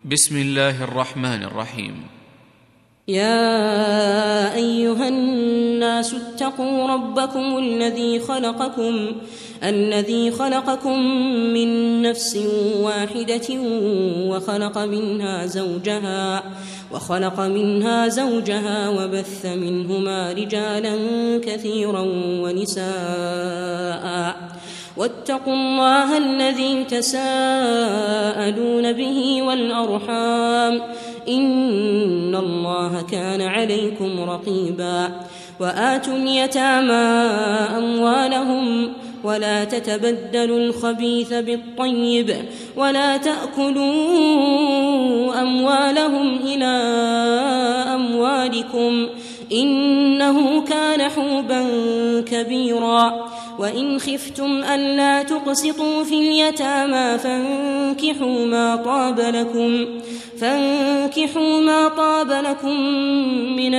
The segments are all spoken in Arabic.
بسم الله الرحمن الرحيم. يا أيها الناس اتقوا ربكم الذي خلقكم من نفس واحدة وخلق منها زوجها وبث منهما رجالا كثيرا ونساء واتقوا الله الذي تساءلون به والأرحام إن الله كان عليكم رقيبا. وآتوا اليتامى أموالهم ولا تتبدلوا الخبيث بالطيب ولا تأكلوا أموالهم إلى أموالكم إنه كان حوبا كبيرا. وإن خفتم ألا تقسطوا في اليتامى فانكحوا ما طاب لكم من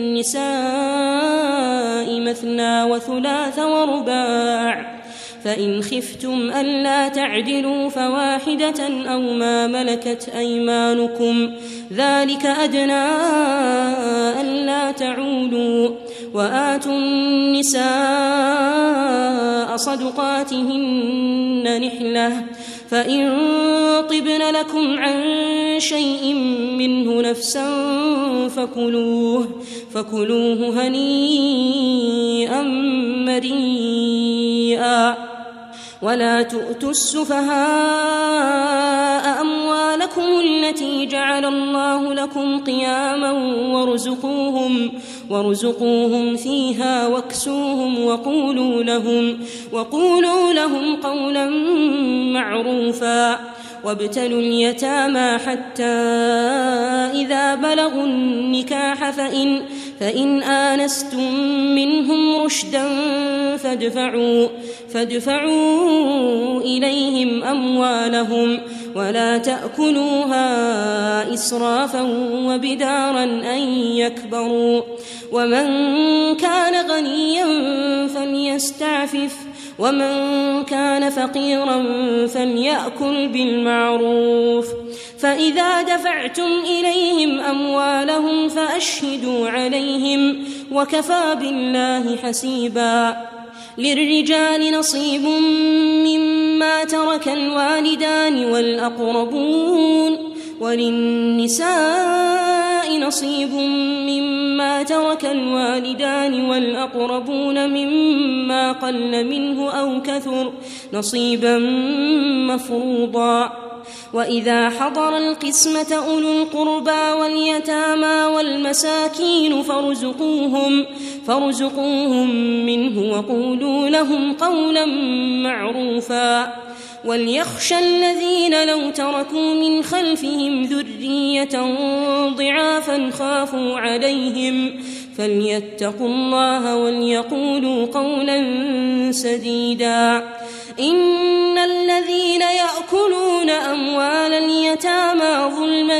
النساء مثنى وثلاث ورباع، فإن خفتم ألا تعدلوا فواحدة أو ما ملكت أيمانكم ذلك أدنى ألا تعولوا. وآتوا النساء صدقاتهن نحلة، فإن طبن لكم عن شيء منه نفسا فكلوه هنيئا مريئا. ولا تؤتوا السفهاء أموالكم التي جعل الله لكم قياما وارزقوهم فيها واكسوهم وقولوا لهم قولا معروفا. وابتلوا اليتامى حتى إذا بلغوا النكاح فإن آنستم منهم رشدا فادفعوا إليهم أموالهم ولا تأكلوها إسرافا وبدارا أن يكبروا. ومن كان غنيا فليستعفف ومن كان فقيرا فليأكل بالمعروف. فإذا دفعتم إليهم أموالهم فأشهدوا عليهم وكفى بالله حسيبا. للرجال نصيب مما ترك الوالدان والأقربون وللنساء نصيب مما ترك الوالدان والأقربون مما قل منه أو كثر نصيبا مفروضا. وإذا حضر القسمة أولو القربى واليتامى والمساكين فارزقوهم منه وقولوا لهم قولا معروفا. وليخشى الذين لو تركوا من خلفهم ذرية ضعافا خافوا عليهم فليتقوا الله وليقولوا قولا سديدا. إن الذين يأكلون أموال اليتامى ظلما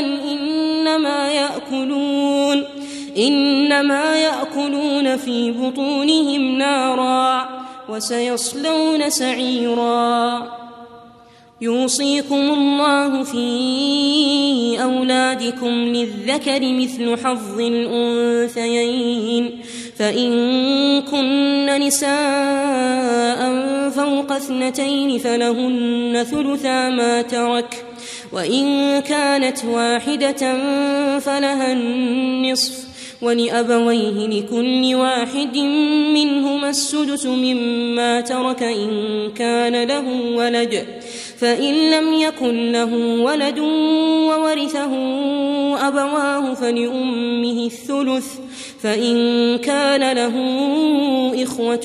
إنما يأكلون في بطونهم نارا وسيصلون سعيرا. يوصيكم الله في أولادكم للذكر مثل حظ الأنثيين، فإن كن نساء فوق 2 فلهن ثلثا ما ترك، وإن كانت واحدة فلها النصف، ولأبويه لكل واحد منهما السدس مما ترك إن كان له ولد، فإن لم يكن له ولد وورثه أبواه فلأمه الثلث، فإن كان له إخوة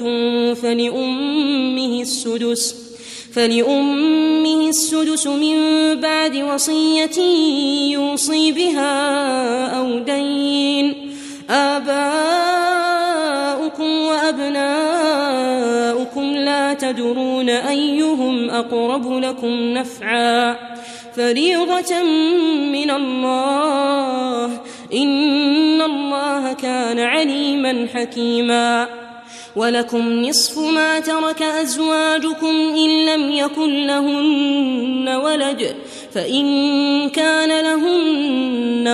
فلأمه السدس من بعد وصية يوصي بها أو دين. آباؤكم وأبناؤكم لا تدرون أيهم أقرب لكم نفعا فريضة من الله إن الله كان عليما حكيما. ولكم نصف ما ترك أزواجكم إن لم يكن لهن ولد، فإن كان له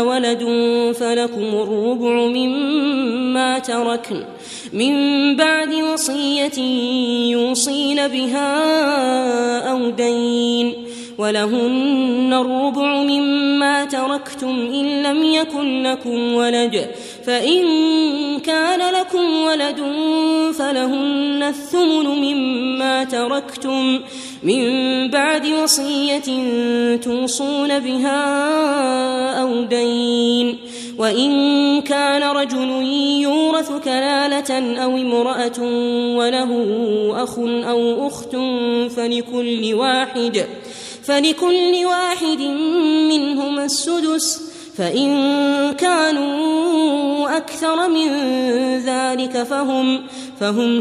ولد فلكم الربع مما تركن من بعد وصية يوصين بها أو دين ولهن الربع مما تركتم إن لم يكن لكم ولد فإن كان لكم ولد فلهن الثمن مما تركتم من بعد وصية توصون بها أو دين وإن كان رجل يورث كلالة أو امرأة وله أخ أو أخت فلكل واحد منهما السدس فإن كانوا أكثر من ذلك فهم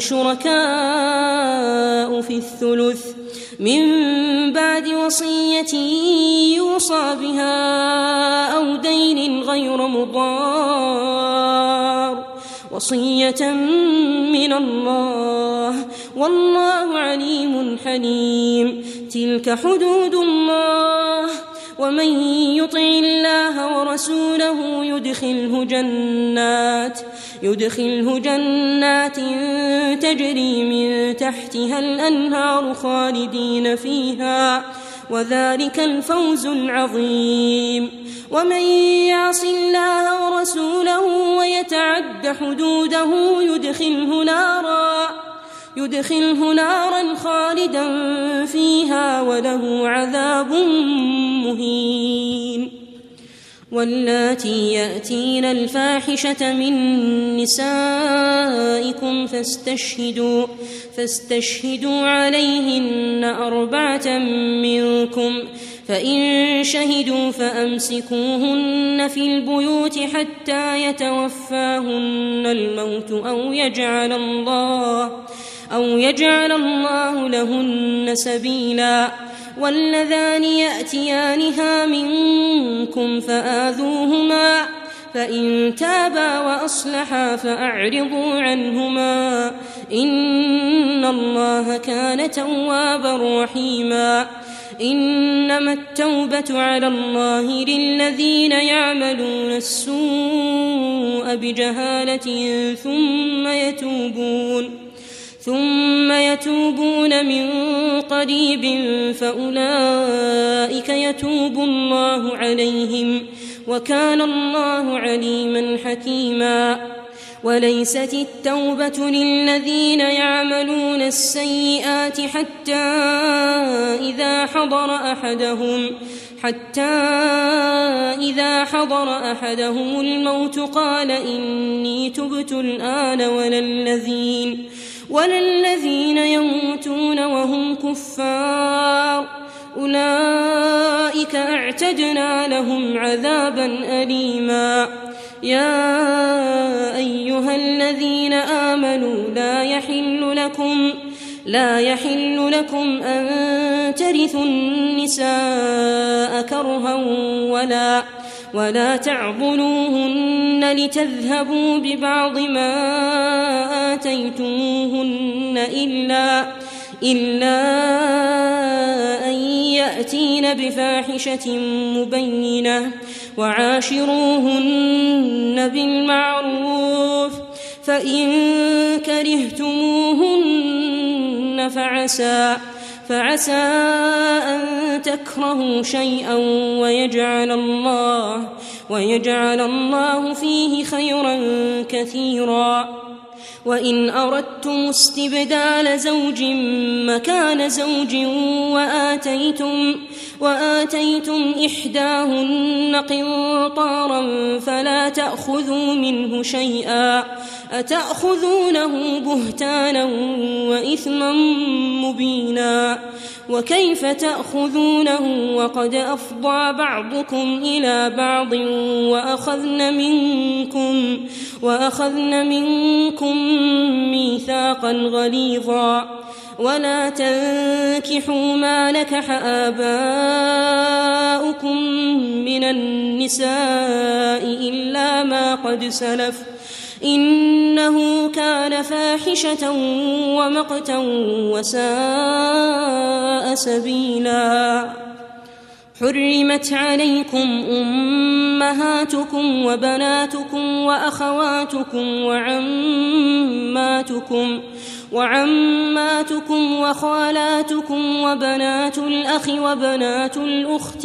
شركاء في الثلث من بعد وصية يوصى بها أو دين غير مضار وصية من الله والله عليم حليم تلك حدود الله ومن يطع الله ورسوله يدخله جنات تجري من تحتها الأنهار خالدين فيها وذلك الفوز العظيم ومن يعص الله ورسوله ويتعد حدوده يدخله نارا خالدا فيها وله عذاب مهين واللاتي يأتين الفاحشة من نسائكم فاستشهدوا عليهن 4 منكم فإن شهدوا فأمسكوهن في البيوت حتى يتوفاهن الموت أو يجعل الله لهن سبيلا واللذان يأتيانها منكم فآذوهما فإن تابا وأصلحا فأعرضوا عنهما إن الله كان توابا رحيما إنما التوبة على الله للذين يعملون السوء بجهالة ثم يتوبون من قريب فأولئك يتوب الله عليهم وكان الله عليما حكيما وليست التوبة للذين يعملون السيئات حتى إذا حضر أحدهم الموت قال إني تبت الآن ولا الذين يموتون وهم كفار أولئك أعتدنا لهم عذابا أليما يا أيها الذين آمنوا لا يحل لكم أن ترثوا النساء كرها ولا تعضلوهن لتذهبوا ببعض ما آتيتموهن إلا أن يأتين بفاحشة مبينة وعاشروهن بالمعروف فإن كرهتموهن فعسى أن تكرهوا شيئا ويجعل الله فيه خيرا كثيرا وإن أردتم استبدال زوج مكان زوج وآتيتم إحداهن قنطارا فلا تأخذوا منه شيئا أتأخذونه بهتانا وإثما مبينا وكيف تأخذونه وقد أفضى بعضكم إلى بعض وأخذن منكم ميثاقا غليظا ولا تنكحوا ما نكح آباؤكم من النساء إلا ما قد سلف إنه كان فاحشة ومقتا وساء سبيلا حرمت عليكم أمهاتكم وبناتكم وأخواتكم وعماتكم وخالاتكم وبنات الأخ وبنات الأخت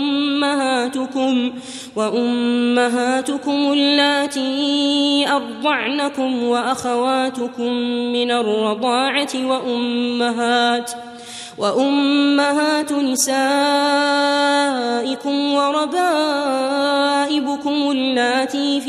وأمهاتكم اللاتي أرضعنكم وأخواتكم من الرضاعة وأمهات نسائكم وربائبكم اللاتي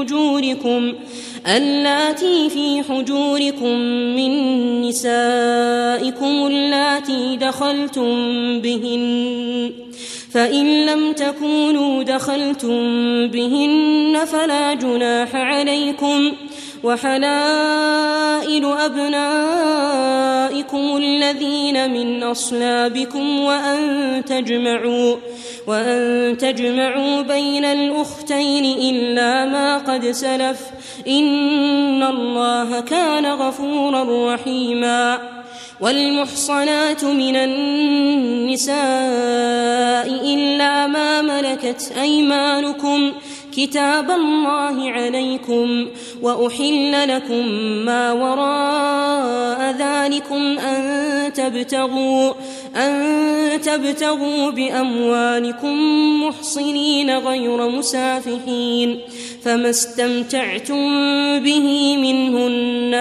في حجوركم من نسائكم اللاتي دخلتم بهن، فإن لم تكونوا دخلتم بهن فلا جناح عليكم، وحلائل أبنائكم الذين من أصلابكم وأن تجمعوا بين الأختين إلا ما قد سلف، إن الله كان غفورا رحيما. والمحصنات من النساء إلا ما ملكت أيمانكم كتاب الله عليكم، وأحل لكم ما وراء ذلكم أن تبتغوا بأموالكم محصنين غير مسافحين، فما استمتعتم به منهن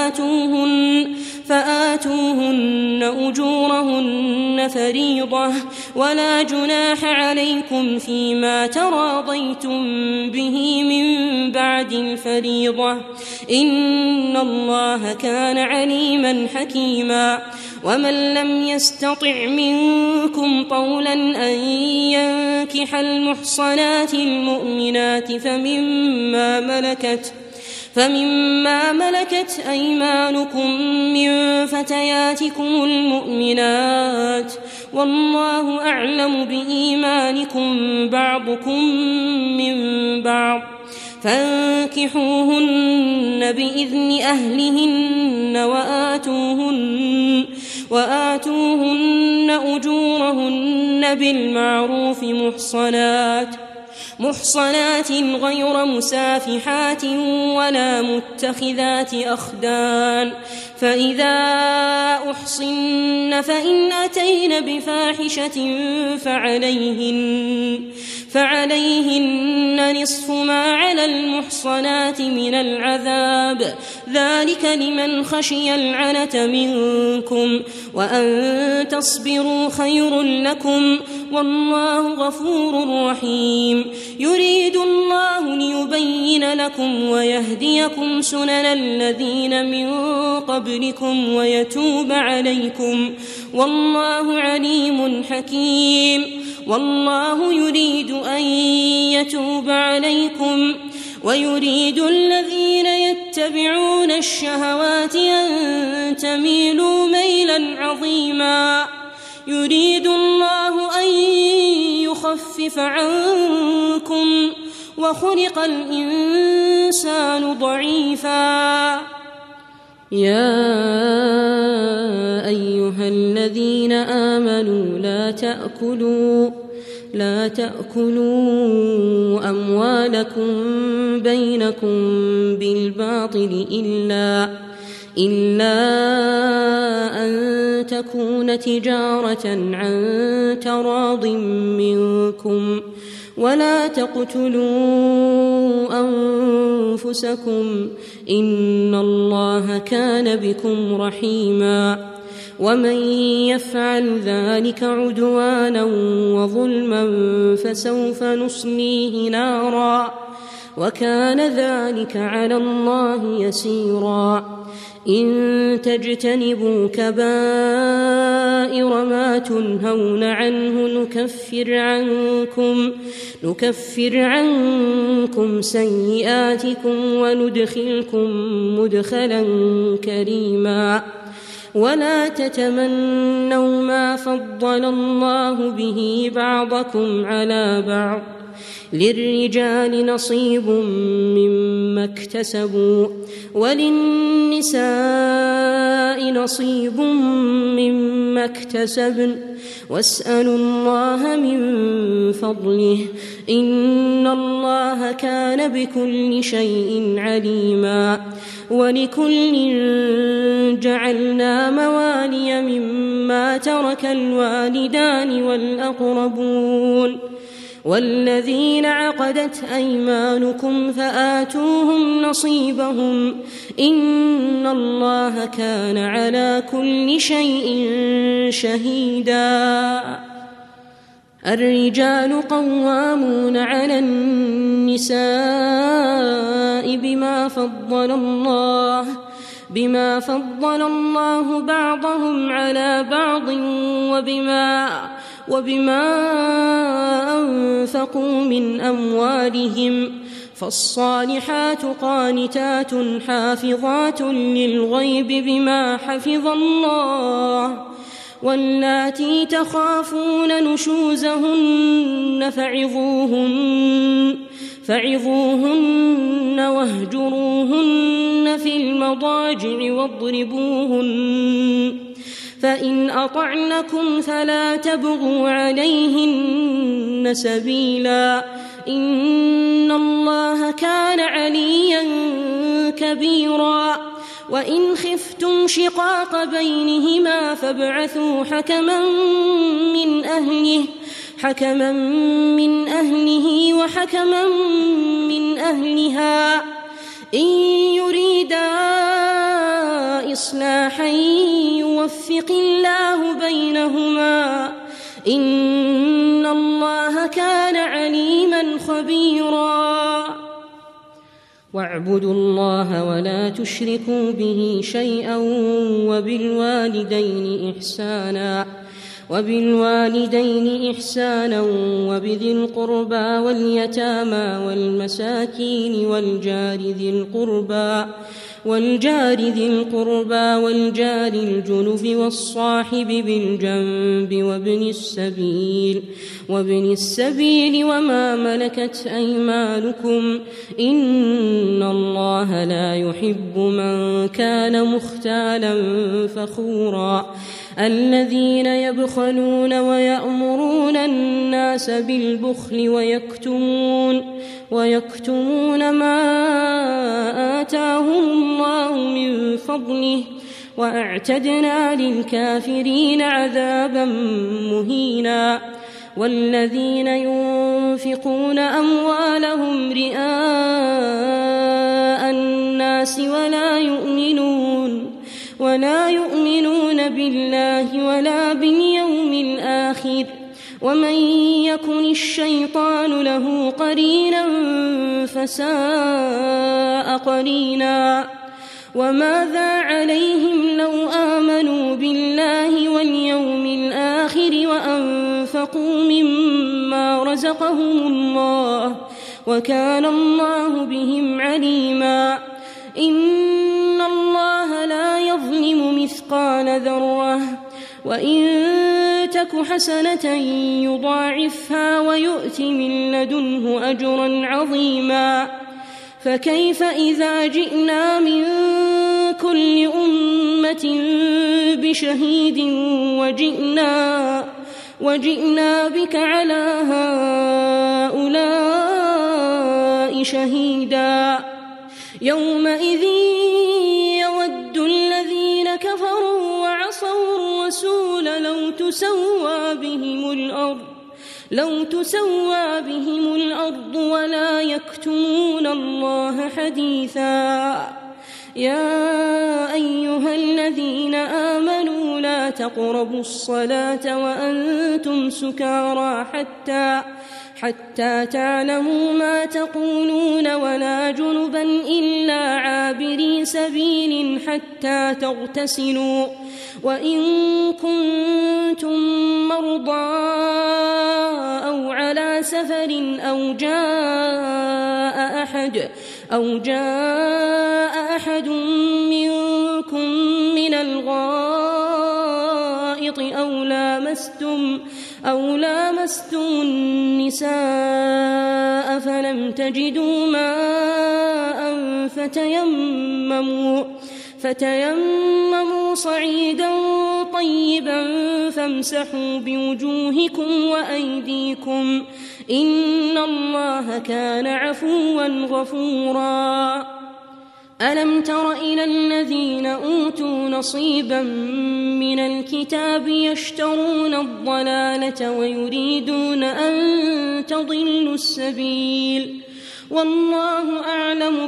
فآتوهن أجورهن فريضة، ولا جناح عليكم فيما تراضيتم به من بعد الفريضة، إن الله كان عليما حكيما. ومن لم يستطع منكم طولا أن ينكح المحصنات المؤمنات فمما ملكت أيمانكم من فتياتكم المؤمنات، والله أعلم بإيمانكم بعضكم من بعض، فانكحوهن بإذن أهلهن وآتوهن أجورهن بالمعروف محصنات غير مسافحات ولا متخذات أخدان، فإذا أحصن فإن أتين بفاحشة فعليهن نصف ما على المحصنات من العذاب، ذلك لمن خشي العنة منكم، وأن تصبروا خير لكم، والله غفور رحيم. يريد الله ليبين لكم ويهديكم سنن الذين من قبلكم ويتوب عليكم، والله عليم حكيم. والله يريد أن يتوب عليكم ويريد الذين يتبعون الشهوات أن تميلوا ميلا عظيما. يريد الله أن يخفف عنكم وخلق الإنسان ضعيفا. يا أيها الذين آمنوا لا تأكلوا أموالكم بينكم بالباطل إلا أن تكون تجارة عن تراض منكم، ولا تقتلوا أنفسكم إن الله كان بكم رحيما. ومن يفعل ذلك عدوانا وظلما فسوف نصليه نارا، وكان ذلك على الله يسيرا. إن تجتنبوا كبائر ما تنهون عنه نكفر عنكم سيئاتكم وندخلكم مدخلا كريما. ولا تتمنوا ما فضل الله به بعضكم على بعض، للرجال نصيب مما اكتسبوا وللنساء نصيب مما اكتسبن، واسألوا الله من فضله إن الله كان بكل شيء عليما ولكل جعلنا موالي مما ترك الوالدان والأقربون والذين عقدت أيمانكم فآتوهم نصيبهم إن الله كان على كل شيء شهيدا الرجال قوامون على النساء بما فضل الله بعضهم على بعض وبما أنفقوا من أموالهم فالصالحات قانتات حافظات للغيب بما حفظ الله واللاتي تخافون نشوزهن فعظوهن واهجروهن في المضاجع واضربوهن فإن أطعنكم فلا تبغوا عليهن سبيلا إن الله كان عليا كبيرا وإن خفتم شقاق بينهما فابعثوا حكما من أهله وحكما من أهلها إن يريدا إصلاحا يوفق الله بينهما إن الله كان عليما خبيرا واعبدوا الله ولا تشركوا به شيئا وبالوالدين إحسانا وبذي القربى واليتامى والمساكين والجار ذي القربى والجار الجنب والصاحب بالجنب وابن السبيل وما ملكت أيمانكم إن الله لا يحب من كان مختالا فخورا الذين يبخلون ويأمرون الناس بالبخل ويكتمون ما آتاهم الله من فضله وأعتدنا للكافرين عذابا مهينا والذين ينفقون أموالهم رئاء الناس ولا يؤمنون بالله ولا باليوم الآخر ومن يكن الشيطان له قرينا فساء قرينا وماذا عليهم لو آمنوا بالله واليوم الآخر وأنفقوا مما رزقهم الله وكان الله بهم عليما إن الله لا يظلم مثقال ذرة وإن تك حسنة يضاعفها ويؤت من لدنه أجرا عظيما فكيف إذا جئنا من كل أمة بشهيد وجئنا بك على هؤلاء شهيدا يومئذ يود الذين كفروا وعصوا الرسول لو تسوى بهم الأرض ولا يكتمون الله حديثا يا أيها الذين آمنوا لا تقربوا الصلاة وأنتم سكارى حتى تعلموا ما تقولون ولا جنبا إلا عابري سبيل حتى تغتسلوا وإن كنتم مرضى أو على سفر أو جاء أحد منكم من الغائط أو لامستم النساء فتيمموا صعيدا طيبا فامسحوا بوجوهكم وأيديكم إن الله كان عفوا غفورا ألم تر إلى الذين أوتوا نصيبا من الكتاب يشترون الضلالة ويريدون أن تضلوا السبيل والله أعلم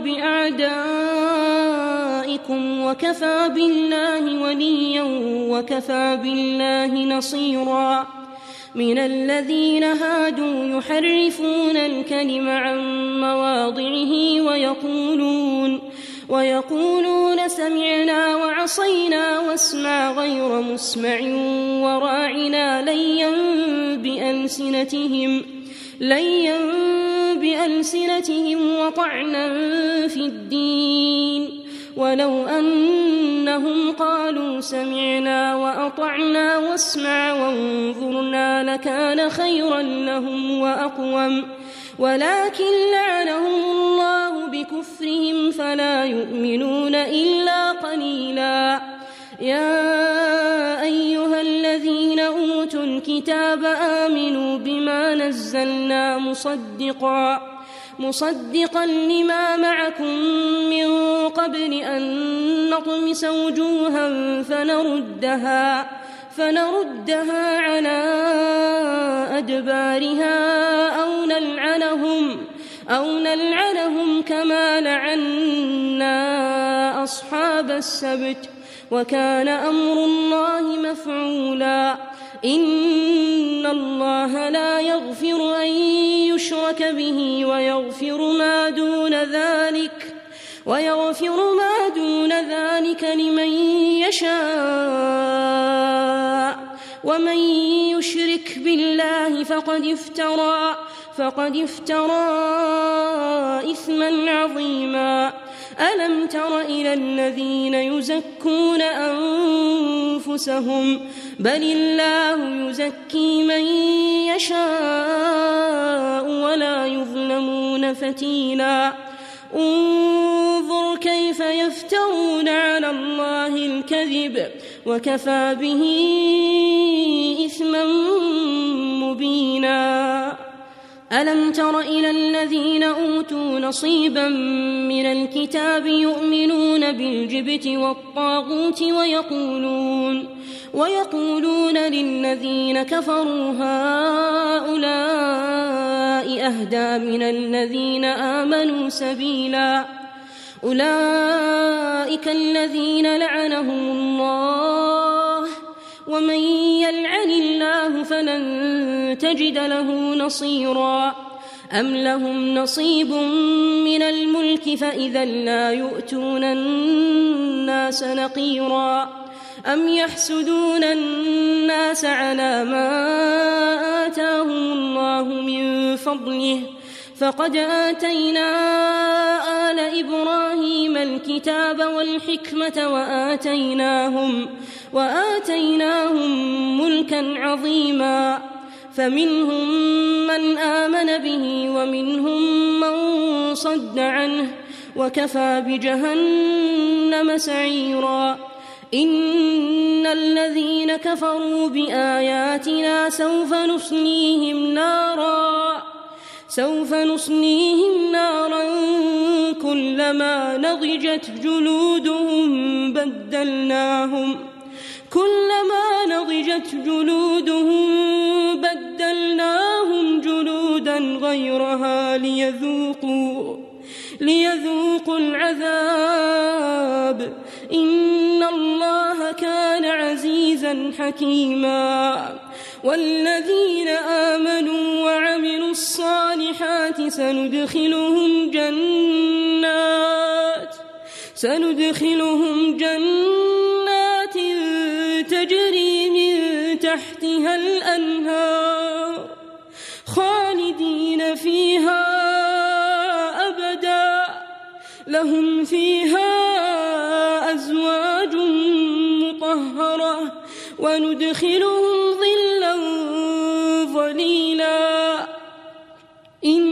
بأعدائكم وكفى بالله وليا وكفى بالله نصيرا من الذين هادوا يحرفون الكلم عن مواضعه ويقولون سمعنا وعصينا واسمع غير مسمع وراعنا ليا بألسنتهم وطعنا في الدين ولو أنهم قالوا سمعنا وأطعنا واسمع وانظرنا لكان خيرا لهم وأقوم ولكن لعنهم الله بكفرهم فلا يؤمنون إلا قليلا يا أيها الذين أوتوا الكتاب آمنوا بما نزلنا مصدقا لما معكم من قبل أن نطمس وجوها فنردها على أدبارها أو نلعنهم كما لعنا أصحاب السبت وكان أمر الله مفعولا إن الله لا يغفر أن يشرك به ويغفر ما دون ذلك لمن يشاء ومن يشرك بالله فقد افترى إثما عظيما ألم تر إلى الذين يزكون أنفسهم بل الله يزكي من يشاء ولا يظلمون فتيلا انظر كيف يفترون على الله الكذب وكفى به إثما مبينا ألم تر إلى الذين أوتوا نصيبا من الكتاب يؤمنون بالجبت والطاغوت ويقولون للذين كفروا هؤلاء أهدى من الذين آمنوا سبيلا أولئك الذين لعنهم الله ومن يلعن الله فلن تجد له نصيرا أم لهم نصيب من الملك فإذا لا يؤتون الناس نقيرا أم يحسدون الناس على ما آتاهم الله من فضله فقد آتينا آل إبراهيم الكتاب والحكمة وآتيناهم ملكا عظيما فمنهم من آمن به ومنهم من صد عنه وكفى بجهنم سعيرا إن الذين كفروا بآياتنا سوف نصليهم نارا كلما نضجت جلودهم بدلناهم جلودا غيرها ليذوقوا العذاب إن الله كان عزيزا حكيما والذين آمنوا وعملوا الصالحات سندخلهم جنات تجري من تحتها الأنهار خالدين فيها أبدا لهم فيها أزواج مطهرة وندخلهم ظلا ظليلا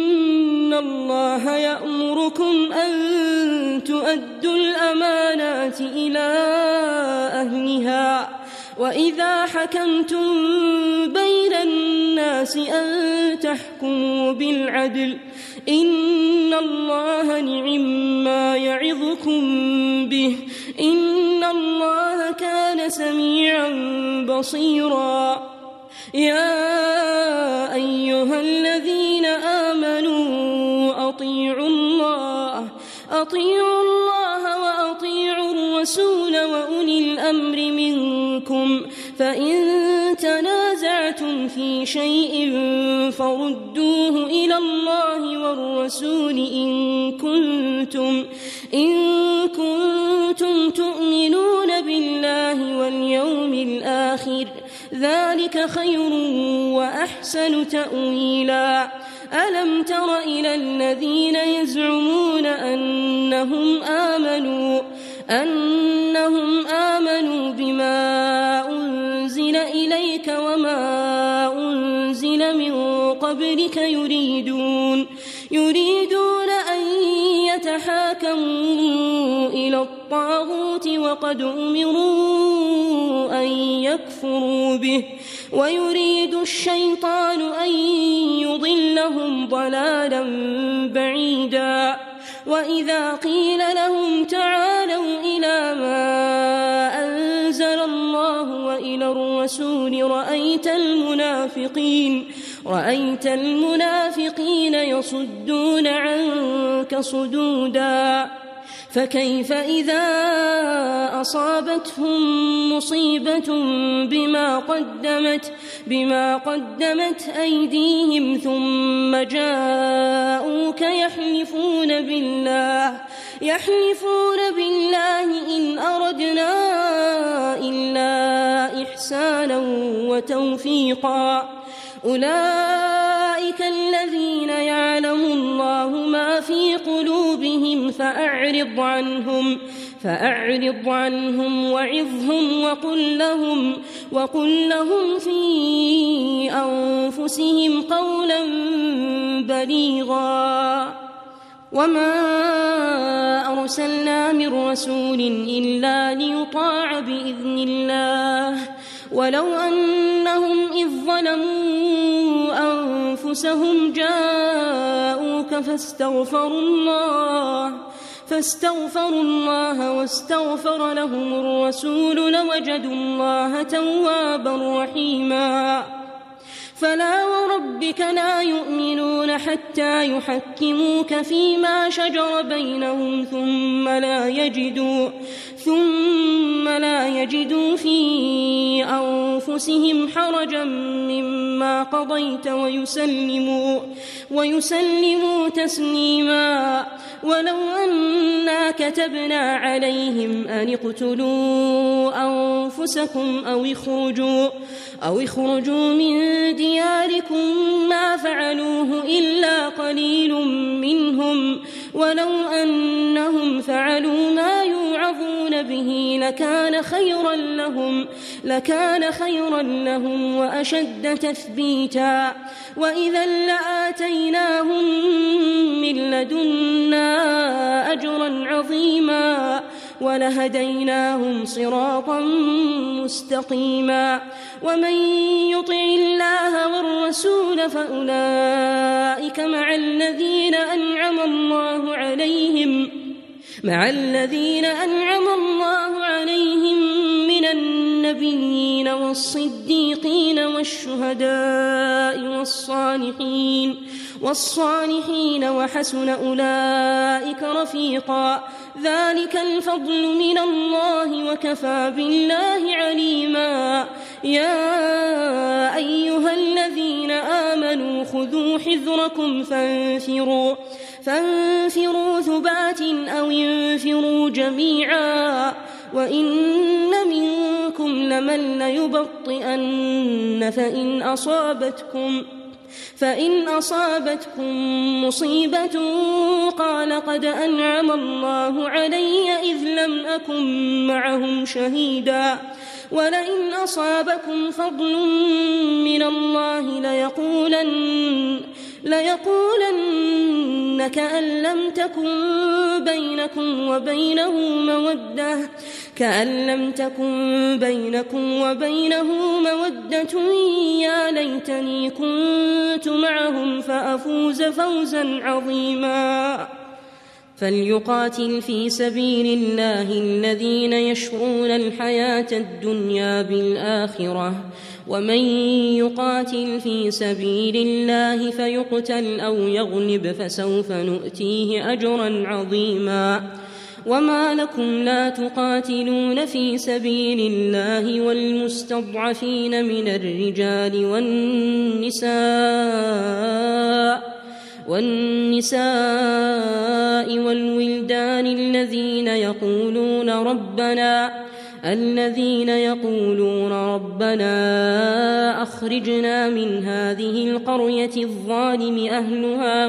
إن الله يأمركم أن تؤدوا الأمانات الأمانة إلى أهلها وإذا حكمتم بين الناس أن تحكموا بالعدل إن الله نعما يعظكم به إن الله كان سميعا بصيرا. يا أيها الذين آمنوا أطيعوا الله وأطيعوا الرسول وأولي الأمر منكم فإن تنازعتم في شيء فردوه إلى الله والرسول إن كنتم تؤمنون بالله واليوم الآخر ذلك خير وأحسن تأويلا. ألم تر إلى الذين يزعمون أنهم آمنوا بما أنزل إليك وما أنزل من قبلك يريدون أن يتحاكموا إلى الطاغوت وقد أمروا أن يكفروا به ويريد الشيطان أن يضلهم ضلالا بعيدا. وإذا قيل لهم تعالوا إلى ما أنزل الله وإلى الرسول رأيت المنافقين يصدون عنك صدودا. فكيف إذا أصابتهم مصيبة بما قدمت أيديهم ثم جاءوك يحلفون بالله إن أردنا إلا إحسانا وتوفيقا. أولئك الذين يعلم الله ما في قلوبهم فأعرض عنهم وعظهم وقل لهم في أنفسهم قولا بليغا. وما أرسلنا من رسول إلا ليطاع بإذن الله ولو أنهم إذ ظلموا أنفسهم جاءوك فاستغفروا الله واستغفر لهم الرسول لوجدوا الله توابا رحيما. فلا وربك لا يؤمنون حتى يحكموك فيما شجر بينهم ثم لا يجدوا في أنفسهم حرجا مما قضيت ويسلموا تسليما. ولو أنا كتبنا عليهم أن اقتلوا أنفسكم أو اخرجوا من دياركم ما فعلوه إلا قليل منهم ولو أنهم فعلوا ما يوعظون به لكان خيرا لهم وأشد تثبيتا. وإذا لآتيناهم من لدنا أجرا عظيما ولهديناهم صراطا مستقيما. ومن يطع الله والرسول فأولئك مع الذين أنعم الله عليهم من النبيين والصديقين والشهداء والصالحين وحسن أولئك رفيقا. ذلك الفضل من الله وكفى بالله عليما. يا أيها الذين آمنوا خذوا حذركم فانفروا ثبات أو انفروا جميعا وإن منكم لمن ليبطئن فإن أصابتكم مصيبة قال قد أنعم الله علي إذ لم أكن معهم شهيدا ولئن أصابكم فضل من الله ليقولن كأن لم تكن بينكم وبينه مودة يا ليتني كنت معهم فأفوز فوزا عظيما فليقاتل في سبيل الله الذين يشرون الحياة الدنيا بالآخرة ومن يقاتل في سبيل الله فيقتل أو يغلب فسوف نؤتيه أجرا عظيما وما لكم لا تقاتلون في سبيل الله والمستضعفين من الرجال والنساء والولدان الذين يقولون ربنا أخرجنا من هذه القرية الظالم أهلها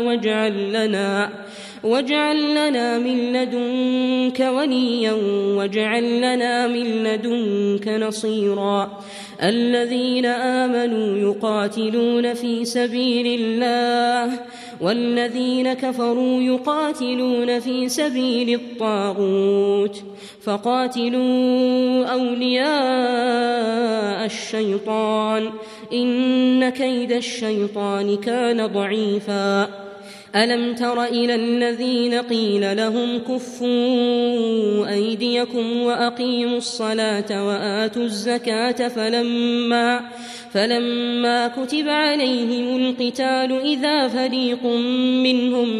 واجعل لنا من لدنك وليا واجعل لنا من لدنك نصيرا الذين آمنوا يقاتلون في سبيل الله والذين كفروا يقاتلون في سبيل الطاغوت فقاتلوا أولياء الشيطان إن كيد الشيطان كان ضعيفا ألم تر إلى الذين قيل لهم كفوا أيديكم وأقيموا الصلاة وآتوا الزكاة فلما كتب عليهم القتال إذا فريق منهم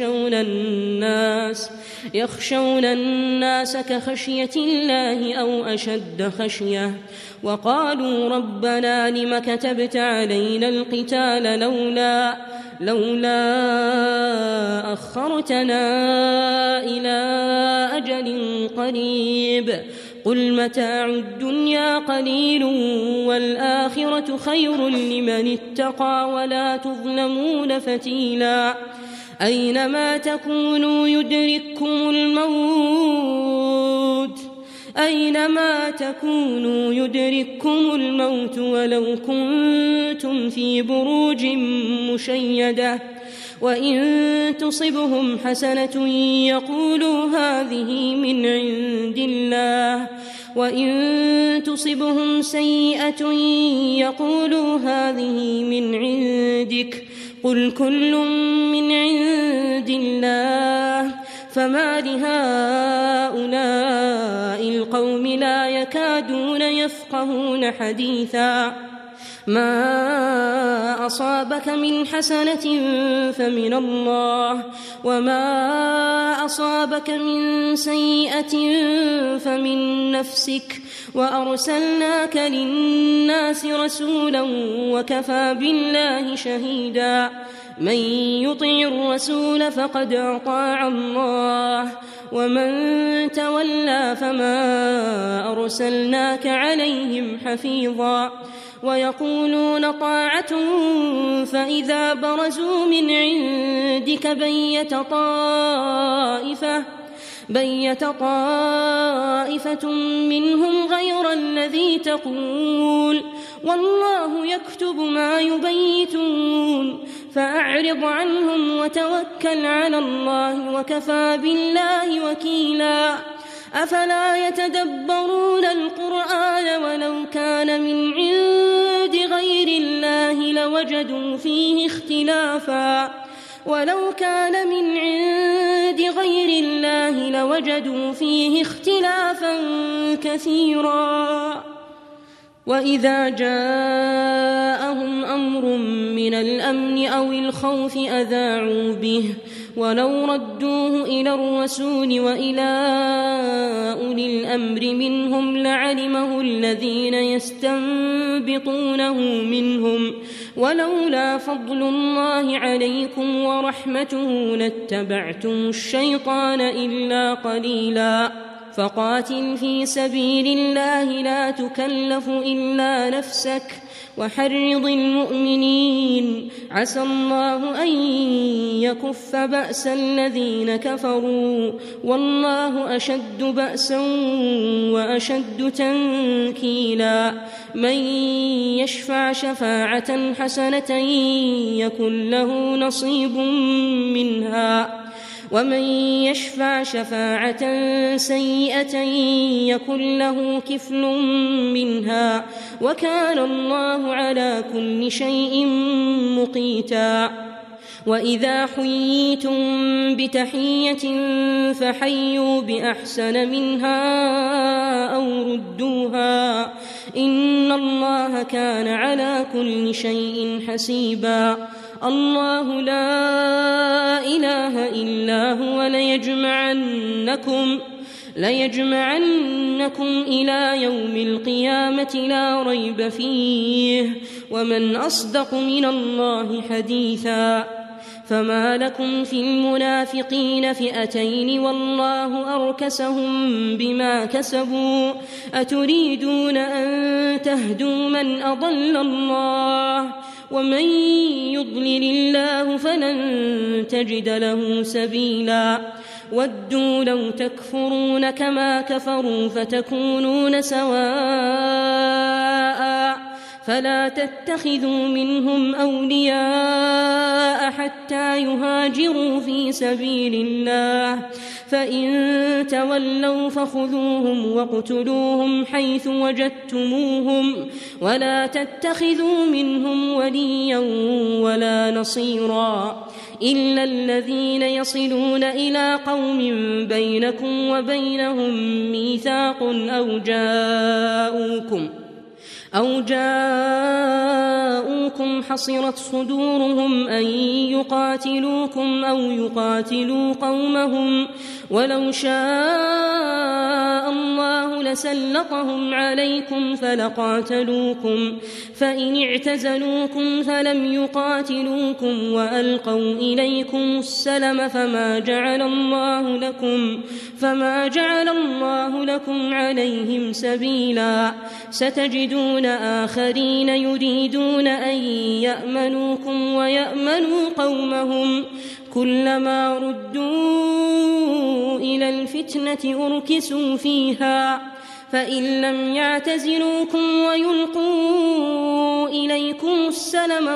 يخشون الناس كخشية الله أو أشد خشية وقالوا ربنا لم كتبت علينا القتال لولا أخرتنا إلى أجل قريب قل متاع الدنيا قليل والآخرة خير لمن اتقى ولا تظلمون فتيلا أينما تكونوا يدرككم الموت ولو كنتم في بروج مشيدة وإن تصبهم حسنة يقولوا هذه من عند الله وإن تصبهم سيئة يقولوا هذه من عندك قل كل من عند الله فما لهؤلاء القوم لا يكادون يفقهون حديثا ما أصابك من حسنة فمن الله وما أصابك من سيئة فمن نفسك وأرسلناك للناس رسولا وكفى بالله شهيدا من يطع الرسول فقد أطاع الله ومن تولى فما أرسلناك عليهم حفيظا ويقولون طاعة فإذا برزوا من عندك بيت طائفة منهم غير الذي تقول والله يكتب ما يبيتون فأعرض عنهم وتوكل على الله وكفى بالله وكيلا أفلا يتدبرون القرآن ولو كان من عند غير الله لوجدوا فيه اختلافا كثيرا وإذا جاءهم أمر من الأمن أو الخوف أذاعوا به ولو ردوه إلى الرسول وإلى أولي الأمر منهم لعلمه الذين يستنبطونه منهم ولولا فضل الله عليكم ورحمته لاتبعتم الشيطان إلا قليلا فقاتل في سبيل الله لا تكلف إلا نفسك وحرض المؤمنين عسى الله أن يكف بأس الذين كفروا والله أشد بأسا وأشد تنكيلا من يشفع شفاعة حسنة يكن له نصيب منها ومن يشفع شفاعة سيئة يكن له كفل منها وكان الله على كل شيء مقيتا وإذا حييتم بتحية فحيوا بأحسن منها أو ردوها إن الله كان على كل شيء حسيبا الله لا إله إلا هو ليجمعنكم إلى يوم القيامة لا ريب فيه ومن أصدق من الله حديثا فما لكم في المنافقين فئتين والله أركسهم بما كسبوا أتريدون أن تهدوا من أضل الله ومن يضلل الله فلن تجد له سبيلا ودوا لو تكفرون كما كفروا فتكونون سواء فلا تتخذوا منهم أولياء حتى يهاجروا في سبيل الله فإن تولوا فخذوهم واقتلوهم حيث وجدتموهم ولا تتخذوا منهم وليا ولا نصيرا إلا الذين يصلون إلى قوم بينكم وبينهم ميثاق أو جاءوكم حصرت صدورهم أن يقاتلوكم أو يقاتلوا قومهم ولو شاء الله لسلطهم عليكم فلقاتلوكم فإن اعتزلوكم فلم يقاتلوكم وألقوا إليكم السلم فما جعل الله لكم عليهم سبيلا ستجدون آخرين يريدون أن يأمنوكم ويأمنوا قومهم كلما ردوا إلى الفتنة أركسوا فيها فإن لم يعتزلوكم ويلقوا إليكم السلم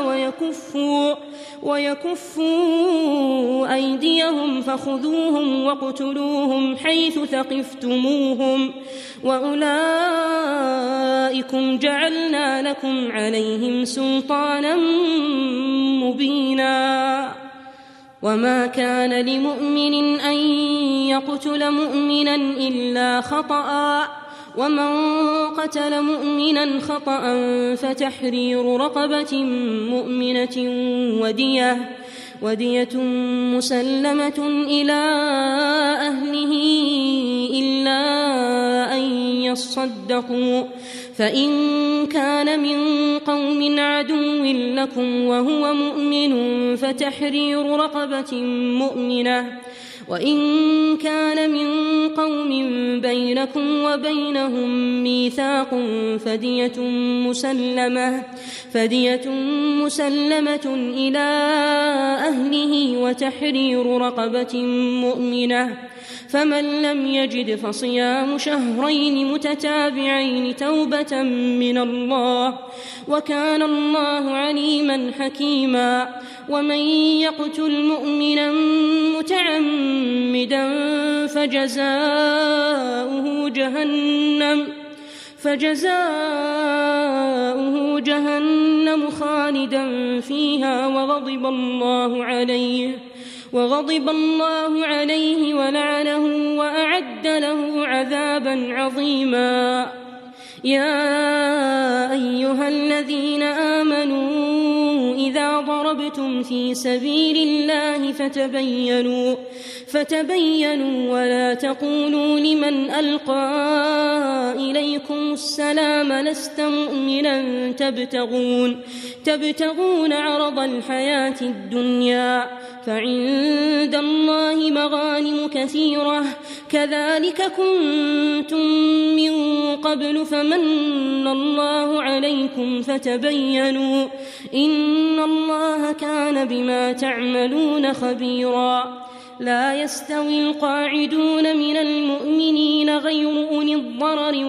ويكفوا أيديهم فخذوهم واقتلوهم حيث ثقفتموهم وأولئكم جعلنا لكم عليهم سلطانا مبينا وما كان لمؤمن أن يقتل مؤمنا إلا خطأ ومن قتل مؤمنا خطأ فتحرير رقبة مؤمنة ودية مسلمة إلى أهله إلا أن يصدقوا فإن كان من قوم عدو لكم وهو مؤمن فتحرير رقبة مؤمنة وإن كان من قوم بينكم وبينهم ميثاق فدية مسلمة إلى أهله وتحرير رقبة مؤمنة فمن لم يجد فصيام شهرين متتابعين توبة من الله وكان الله عليما حكيما ومن يقتل مؤمنا متعمدا فجزاؤه جهنم خالدا فيها وغضب الله عليه ولعنه وأعد له عذابا عظيما يا أيها الذين آمنوا إذا ضربتم في سبيل الله فتبينوا ولا تقولوا لمن ألقى إليكم السلام لست مؤمنا تبتغون عرض الحياة الدنيا فعند الله مغانم كثيرة كذلك كنتم من قبل فمن الله عليكم فتبينوا إن الله كان بما تعملون خبيرا لا يستوي القاعدون من المؤمنين غير أولي الضرر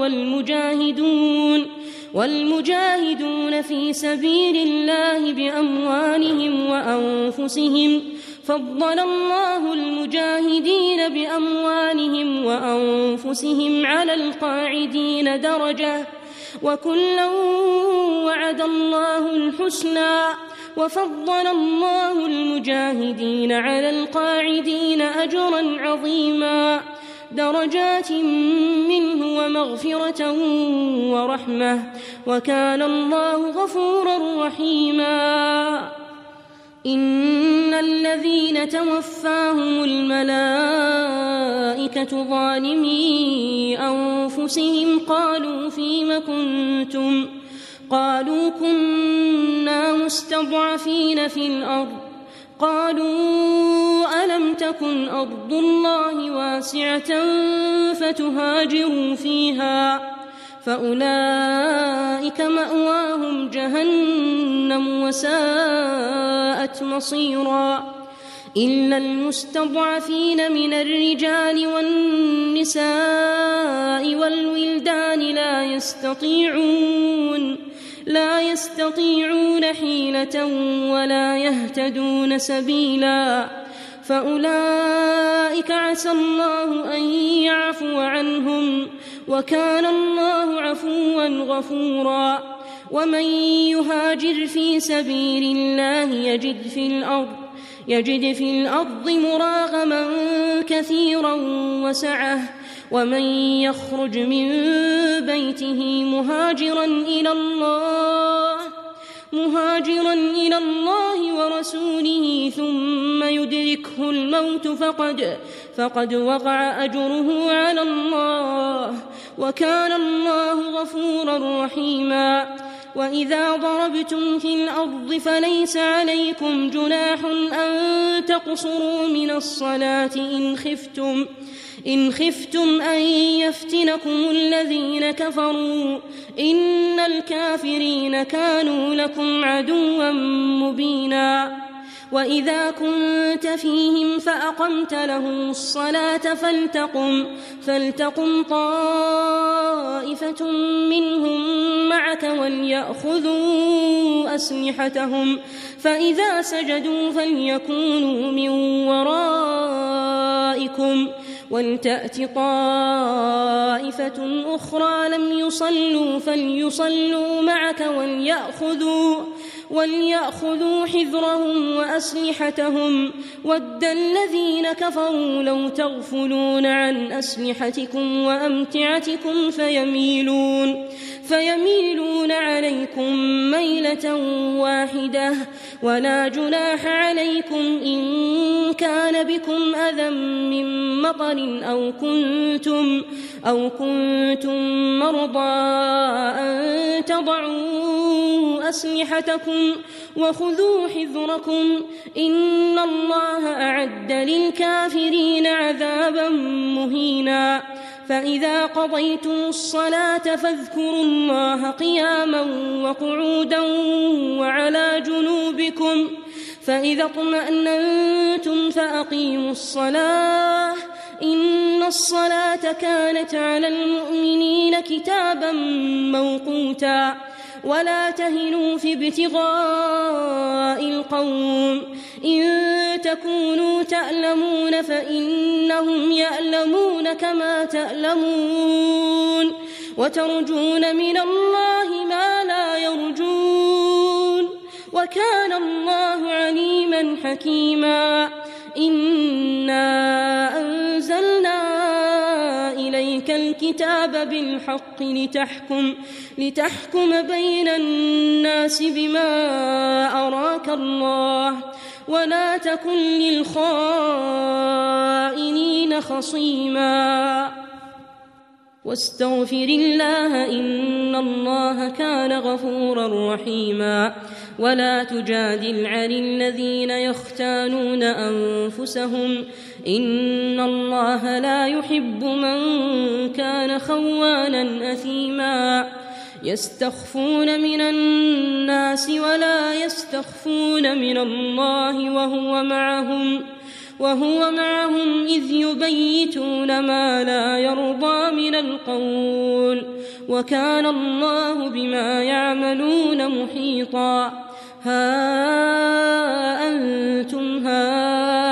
والمجاهدون في سبيل الله بأموالهم وأنفسهم فضل الله المجاهدين بأموالهم وأنفسهم على القاعدين درجة وكلا وعد الله الحسنى وفضل الله المجاهدين على القاعدين أجرا عظيما درجات منه ومغفرة ورحمة وكان الله غفورا رحيما إن الذين توفاهم الملائكة ظالمي أنفسهم قالوا فيم كنتم قالوا كنا مستضعفين في الأرض قالوا ألم تكن أرض الله واسعة فتهاجروا فيها فأولئك مأواهم جهنم وساءت مصيرا إلا المستضعفين من الرجال والنساء والولدان لا يستطيعون حيلة ولا يهتدون سبيلا فأولئك عسى الله أن يعفو عنهم وكان الله عفوا غفورا ومن يهاجر في سبيل الله يجد في الأرض مراغما كثيرا وسعة ومن يخرج من بيته مهاجرا إلى الله ورسوله ثم يدركه الموت فقد وقع أجره على الله وكان الله غفورا رحيما وإذا ضربتم في الأرض فليس عليكم جناح أن تقصروا من الصلاة إن خفتم أن يفتنكم الذين كفروا إن الكافرين كانوا لكم عدوا مبينا وإذا كنت فيهم فأقمت لهم الصلاة فلتقم طائفة منهم معك وليأخذوا أسلحتهم فإذا سجدوا فليكونوا من ورائكم ولتأت طائفة أخرى لم يصلوا فليصلوا معك وليأخذوا حذرهم وأسلحتهم ود الذين كفروا لو تغفلون عن أسلحتكم وأمتعتكم فيميلون عليكم ميلة واحدة ولا جناح عليكم إن كان بكم أذى من مطر أو كنتم مرضى أن تضعوا أسلحتكم وخذوا حذركم إن الله أعد للكافرين عذابا مهينا فإذا قضيتم الصلاة فاذكروا الله قياما وقعودا وعلى جنوبكم فإذا اطمأننتم فأقيموا الصلاة إن الصلاة كانت على المؤمنين كتابا موقوتا ولا تهنوا في ابتغاء القوم إن تكونوا تألمون فإنهم يألمون كما تألمون وترجون من الله ما لا يرجون وكان الله عليما حكيما إنا أنزلنا إليك الكتاب بالحق لتحكم بين الناس بما أراك الله ولا تكن للخائنين خصيما واستغفر الله إن الله كان غفورا رحيما ولا تجادل عن الذين يختانون أنفسهم إن الله لا يحب من كان خوانا أثيما يستخفون من الناس ولا يستخفون من الله وهو معهم إذ يبيتون ما لا يرضى من القول وكان الله بما يعملون محيطا ها أنتم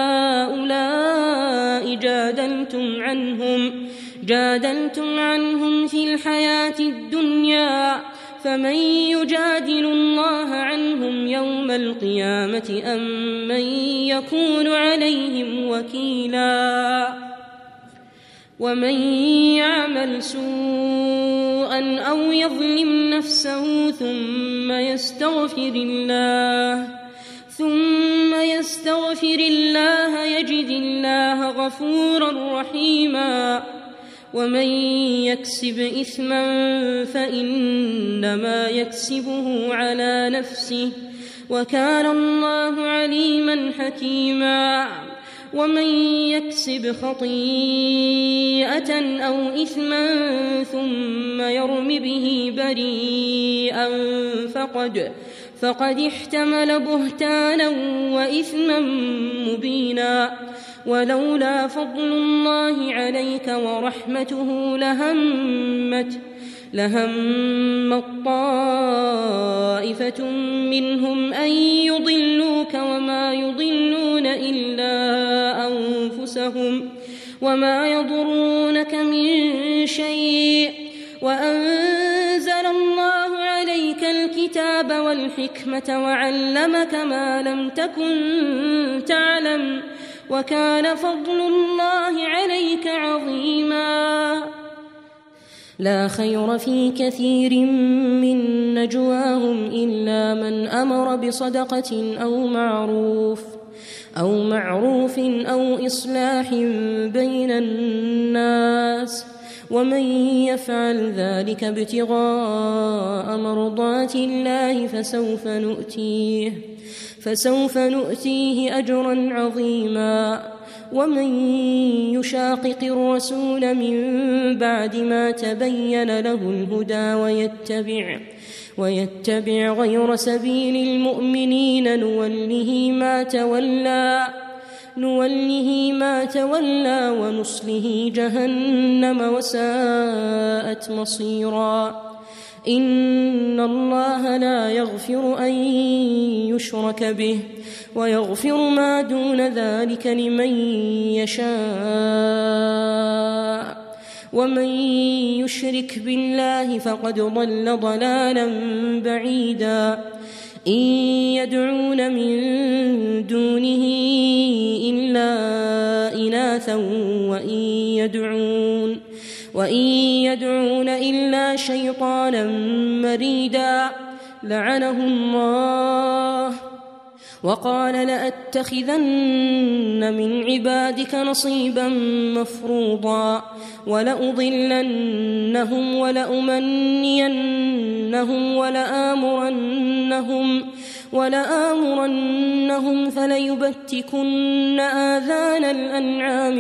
عنهم في الحياة الدنيا فمن يجادل الله عنهم يوم القيامة أم من يكون عليهم وكيلا ومن يعمل سوءا أو يظلم نفسه ثم يستغفر الله يجد الله غفورا رحيما ومن يكسب إثما فإنما يكسبه على نفسه وكان الله عليما حكيما ومن يكسب خطيئة أو إثما ثم يرم به بريئا فقد احتمل بهتانا وإثما مبينا ولولا فضل الله عليك ورحمته لهمت طائفة منهم أن يضلوك وما يضلون إلا أنفسهم وما يضرونك من شيء وأنزل الله عليك الكتاب والحكمة وعلمك ما لم تكن تعلم وكان فضل الله عليك عظيما لا خير في كثير من نجواهم إلا من أمر بصدقة أو معروف أو إصلاح بين الناس ومن يفعل ذلك ابتغاء مرضات الله فسوف نؤتيه أجرا عظيما ومن يشاقق الرسول من بعد ما تبين له الهدى ويتبع غير سبيل المؤمنين نوله ما تولى ونصله جهنم وساءت مصيرا إن الله لا يغفر أن يشرك به ويغفر ما دون ذلك لمن يشاء ومن يشرك بالله فقد ضل ضلالا بعيدا إن يدعون من دونه إلا إناثا وإن يدعون إلا شيطانا مريدا لعنه الله وقال لأتخذن من عبادك نصيبا مفروضا ولأضلنهم ولأمنينهم ولآمرنهم فليبتكن آذان الأنعام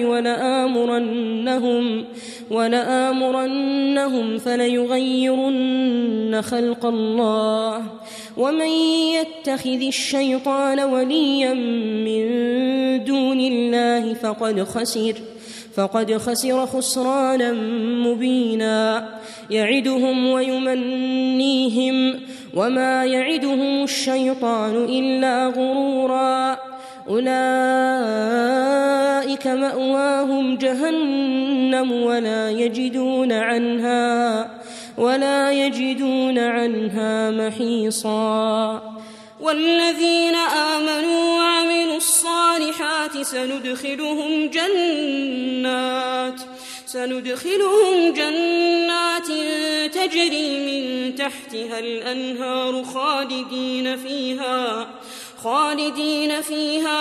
ولآمرنهم فليغيرن خلق الله ومن يتخذ الشيطان وليا من دون الله فقد خسر خسرانا مبينا يعدهم ويمنيهم وما يعدهم الشيطان إلا غرورا أولئك مأواهم جهنم ولا يجدون عنها محيصا والذين آمنوا وعملوا الصالحات سندخلهم جنات تجري من تحتها الأنهار خالدين فيها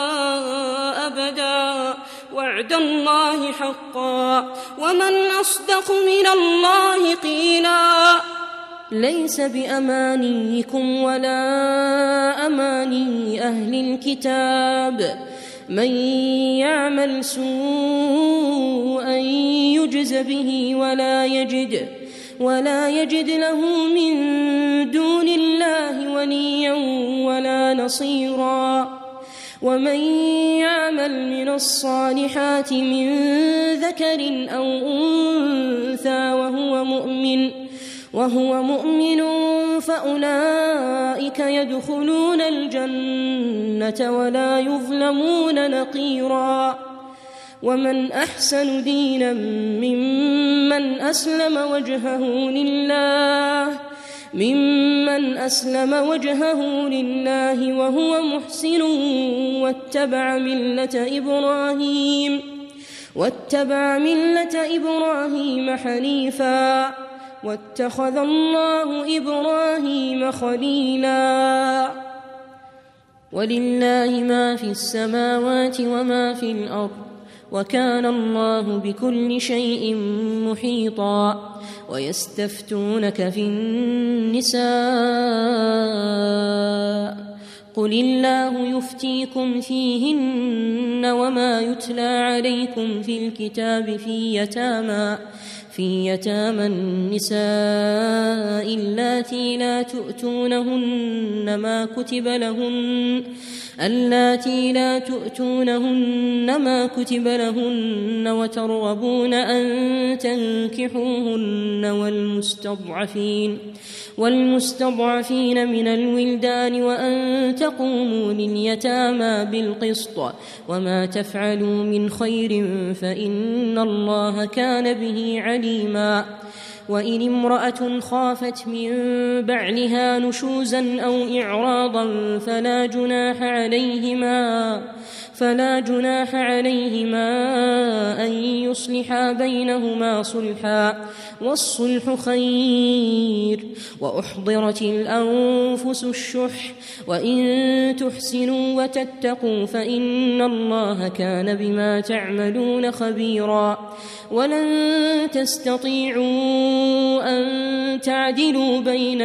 أبدا وعد الله حقا ومن أصدق من الله قيلا ليس بأمانيكم ولا أماني أهل الكتاب من يعمل سوءا يجز به ولا يجد له من دون الله وليا ولا نصيرا ومن يعمل من الصالحات من ذكر أو أنثى وهو مؤمن فأولئك يدخلون الجنة ولا يظلمون نقيرا ومن أحسن دينا ممن أسلم وجهه لله وهو محسن واتبع ملة إبراهيم حنيفا واتخذ الله إبراهيم خليلا. ولله ما في السماوات وما في الأرض وكان الله بكل شيء محيطا. ويستفتونك في النساء قل الله يفتيكم فيهن وما يتلى عليكم في الكتاب في يتامى النساء اللاتي لا تؤتونهن ما كتب لهن وترغبون أن تنكحوهن والمستضعفين من الولدان وأن تقوموا لليتامى بالقسط وما تفعلوا من خير فإن الله كان به عليما. وإن امرأة خافت من بعلها نشوزا أو إعراضا فلا جناح عليهما أن يصلحا بينهما صلحا والصلح خير. وأحضرت الأنفس الشح وإن تحسنوا وتتقوا فإن الله كان بما تعملون خبيرا. ولن تستطيعوا أن تعدلوا بين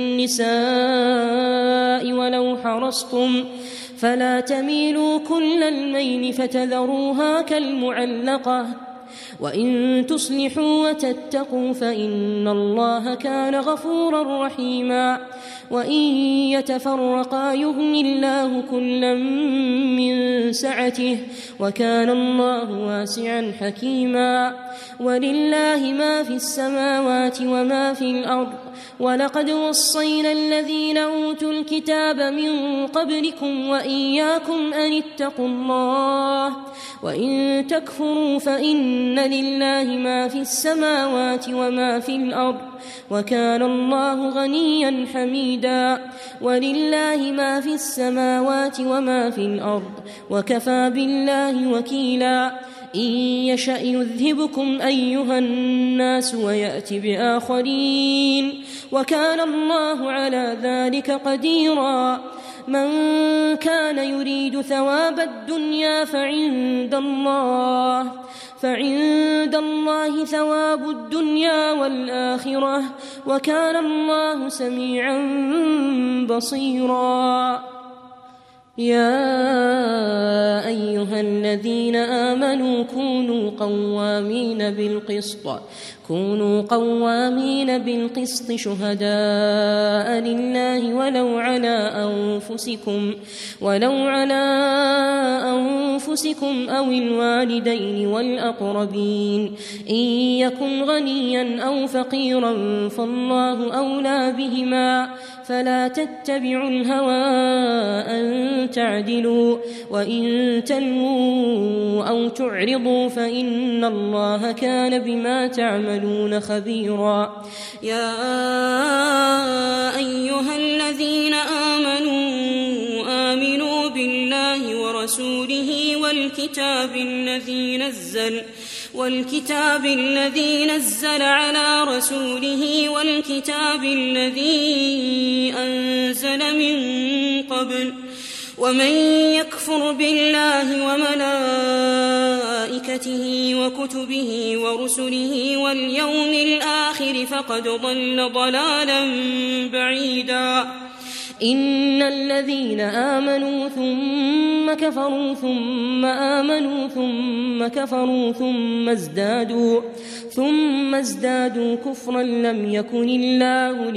النساء ولو حرصتم فلا تميلوا كل الميل فتذروها كالمعلقة. وإن تصلحوا وتتقوا فإن الله كان غفورا رحيما. وإن يتفرقا يغن الله كلا من سعته وكان الله واسعا حكيما. ولله ما في السماوات وما في الأرض ولقد وصينا الذين أوتوا الكتاب من قبلكم وإياكم أن اتقوا الله وإن تكفروا فإن لله ما في السماوات وما في الأرض وكان الله غنيا حميدا. ولله ما في السماوات وما في الأرض وكفى بالله وكيلا. إن يشأ يذهبكم أيها الناس ويأت بآخرين وكان الله على ذلك قديرا. من كان يريد ثواب الدنيا فعند الله ثواب الدنيا والآخرة وكان الله سميعا بصيرا. يا أيها الذين آمنوا كونوا قوامين بالقسط شهداء لله ولو على أنفسكم أو الوالدين والأقربين إن يكن غنيا أو فقيرا فالله أولى بهما فلا تتبعوا الهوى أن تعدلوا وإن تلووا أو تعرضوا فإن الله كان بما تعملون خبيرا. يا أيها الذين آمنوا بالله ورسوله والكتاب الذي نزل على رسوله والكتاب الذي أنزل من قبل ومن يكفر بالله وملائكته وكتبه ورسله واليوم الآخر فقد ضل ضلالا بعيدا. إن الذين آمنوا ثم كفروا ثم آمنوا ثم كفروا ثم ازدادوا كفرا لم يكن الله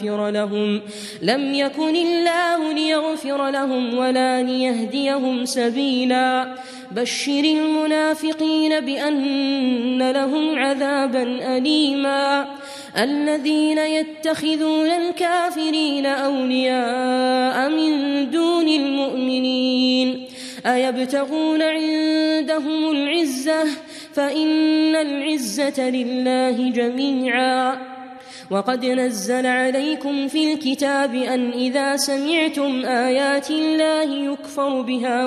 ليغفر لهم ولا ليهديهم سبيلا. بشر المنافقين بأن لهم عذابا أليما. الذين يتخذون الكافرين أولياء من دون المؤمنين أيبتغون عندهم العزة العزة فإن العزة لله جميعا. وقد نزل عليكم في الكتاب أن إذا سمعتم آيات الله يكفر بها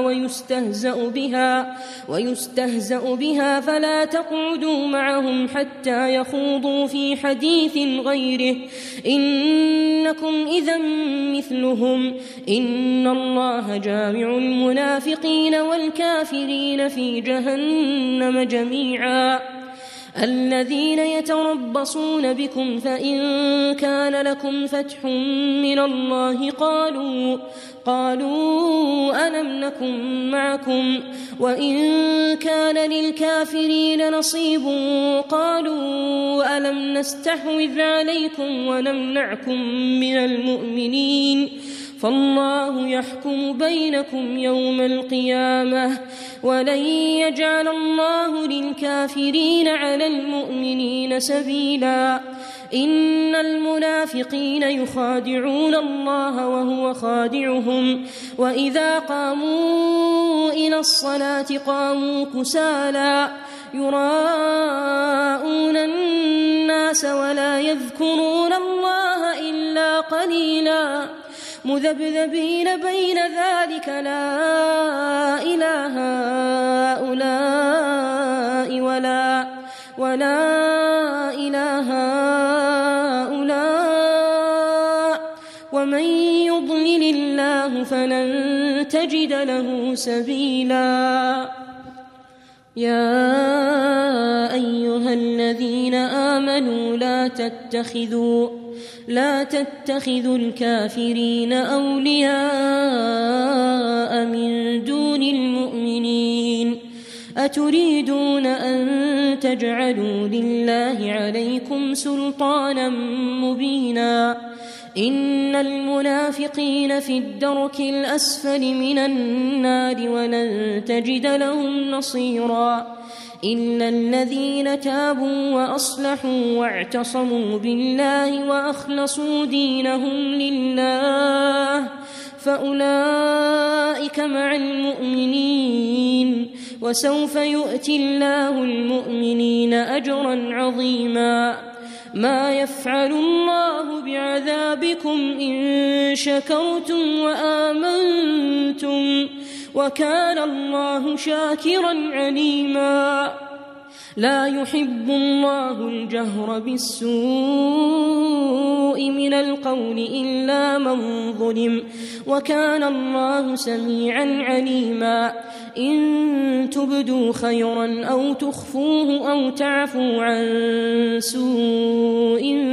ويستهزأ بها فلا تقعدوا معهم حتى يخوضوا في حديث غيره إنكم إذا مثلهم إن الله جامع المنافقين والكافرين في جهنم جميعا. الذين يتربصون بكم فإن كان لكم فتح من الله قالوا ألم نكن معكم وإن كان للكافرين نصيب قالوا ألم نستحوذ عليكم ونمنعكم من المؤمنين فالله يحكم بينكم يوم القيامة ولن يجعل الله للكافرين على المؤمنين سبيلا. إن المنافقين يخادعون الله وهو خادعهم وإذا قاموا إلى الصلاة قاموا كسالى يراءون الناس ولا يذكرون الله إلا قليلا مذبذبين بين ذلك لا إله هؤلاء ولا إله هؤلاء ومن يضلل الله فلن تجد له سبيلا. يا أيها الذين آمنوا لا تتخذوا الكافرين أولياء من دون المؤمنين أتريدون أن تجعلوا لله عليكم سلطانا مبينا إن المنافقين في الدرك الأسفل من النار ولن تجد لهم نصيرا إلا الذين تابوا وأصلحوا واعتصموا بالله وأخلصوا دينهم لله فأولئك مع المؤمنين وسوف يؤتي الله المؤمنين أجرا عظيما. ما يفعل الله بعذابكم إن شكرتم وآمنتم وكان الله شاكرا عليما. لا يحب الله الجهر بالسوء من القول إلا من ظلم وكان الله سميعا عليما. إن تبدوا خيرا أو تخفوه أو تعفوا عن سوء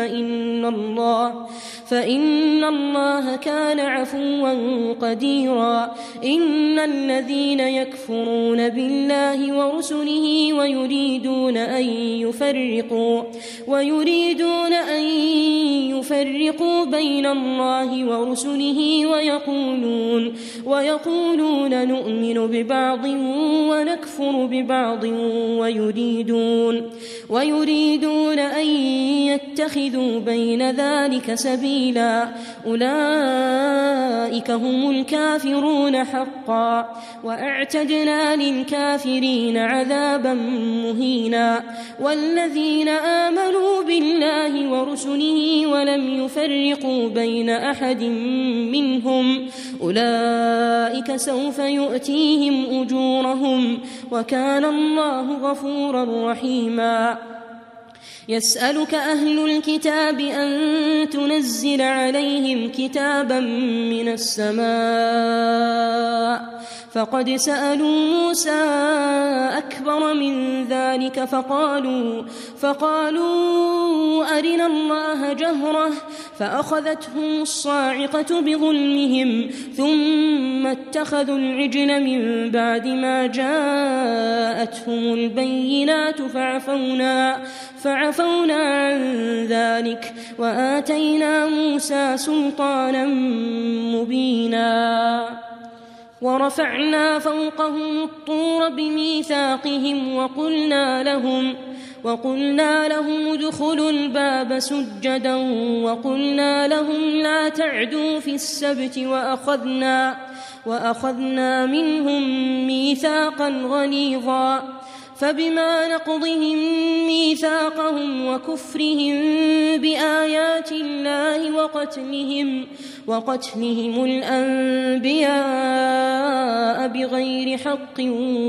فإن الله كان عفوا قديرا. إن الذين يكفرون بالله ورسله ويريدون أن يفرقوا بين الله ورسله ويقولون نؤمن ببعض ونكفر ببعض ويريدون أن يتخذوا بين ذلك سبيلا. أولئك هم الكافرون حقا وأعتدنا للكافرين عذابا مهينا. والذين آمنوا بالله ورسله ولم يفرقوا بين أحد منهم أولئك سوف يؤتيهم أجورهم وكان الله غفورا رحيما. يسألك أهل الكتاب أن تنزل عليهم كتابا من السماء فقد سألوا موسى أكبر من ذلك فقالوا أرنا الله جهرة فأخذتهم الصاعقة بظلمهم ثم اتخذوا العجل من بعد ما جاءتهم البينات فعفونا عن ذلك وآتينا موسى سلطانا مبينا. ورفعنا فوقهم الطور بميثاقهم وقلنا لهم ادخلوا الباب سجدا وقلنا لهم لا تعدوا في السبت وأخذنا منهم ميثاقا غليظا. فبما نقضهم ميثاقهم وكفرهم بآيات الله وقتلهم الأنبياء بغير حق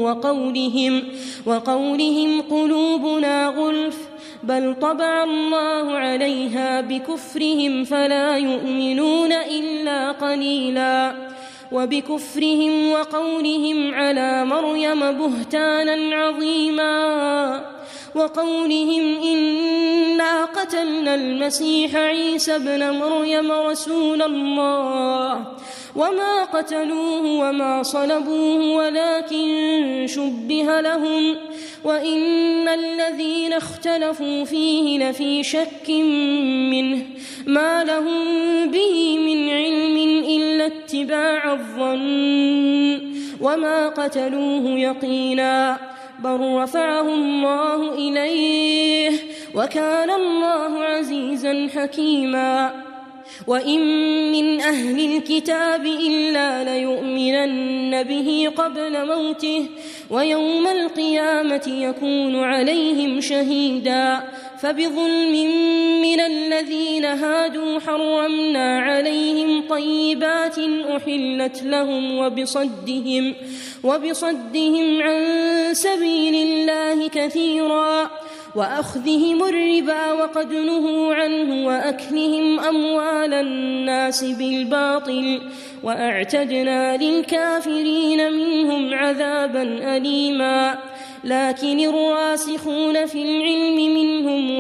وقولهم قلوبنا غلف بل طبع الله عليها بكفرهم فلا يؤمنون إلا قليلا وبكفرهم وقولهم على مريم بهتانا عظيما وقولهم إنا قتلنا المسيح عيسى ابن مريم رسول الله وما قتلوه وما صلبوه ولكن شبه لهم وإن الذين اختلفوا فيه لفي شك منه ما لهم به من علم إلا اتباع الظن وما قتلوه يقينا بل رفعه الله إليه وكان الله عزيزا حكيما وإن من أهل الكتاب إلا ليؤمنن به قبل موته ويوم القيامة يكون عليهم شهيدا فبظلم من الذين هادوا حرمنا عليهم طيبات أحلت لهم وبصدهم عن سبيل الله كثيرا وأخذهم الربا وقد نهوا عنه وأكلهم أموال الناس بالباطل وأعتدنا للكافرين منهم عذابا أليما لكن الراسخون في العلم منهم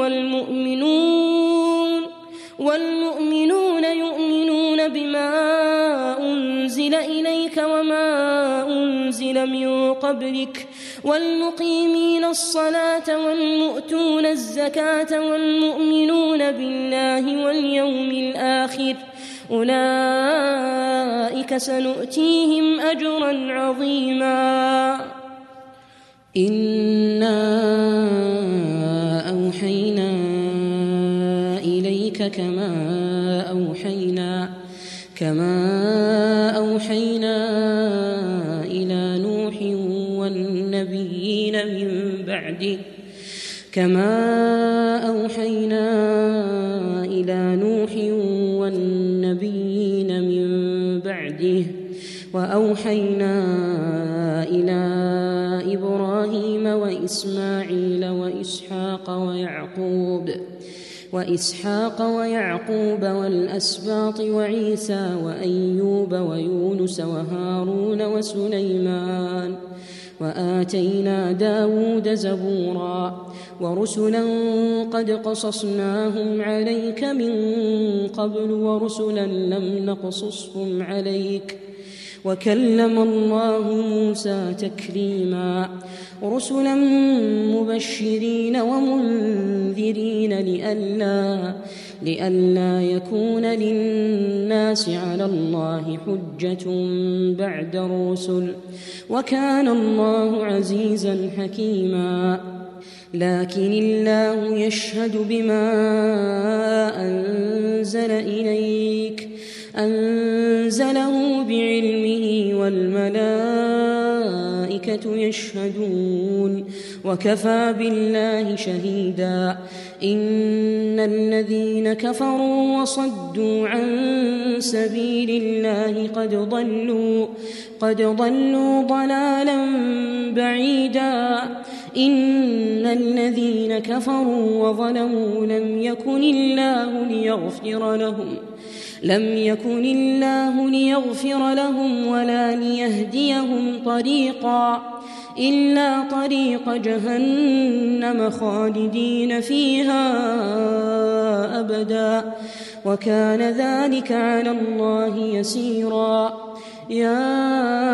والمؤمنون يؤمنون بما أنزل إليك وما أنزل من قبلك والمقيمين الصلاة والمؤتون الزكاة والمؤمنون بالله واليوم الآخر أولئك سنؤتيهم أجرا عظيما إنا أوحينا إليك كما أوحينا إلى نوح والنبيين من بعده وأوحينا إلى إبراهيم وإسماعيل وإسحاق ويعقوب والأسباط وعيسى وأيوب ويونس وهارون وسليمان وآتينا داود زبورا ورسلا قد قصصناهم عليك من قبل ورسلا لم نقصصهم عليك وكلم الله موسى تكليما رسلا مبشرين ومنذرين لئلا يكون للناس على الله حجة بعد الرسل وكان الله عزيزا حكيما لكن الله يشهد بما أنزل إليك أنزله بعلمه والملائكة يشهدون وكفى بالله شهيدا إن الذين كفروا وصدوا عن سبيل الله قد ضلوا ضلالا بعيدا إن الذين كفروا وظلموا لم يكن الله ليغفر لهم ولا ليهديهم طريقا إلا طريق جهنم خالدين فيها أبدا وكان ذلك على الله يسيرا يا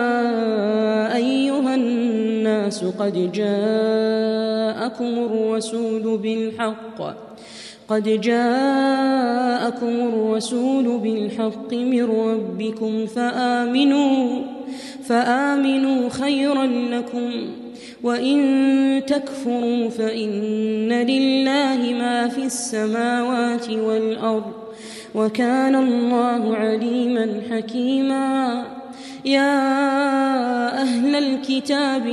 أيها الناس قد جاءكم الرسول بالحق من ربكم فآمنوا خيرا لكم وإن تكفروا فإن لله ما في السماوات والأرض وكان الله عليما حكيما يا أهل الكتاب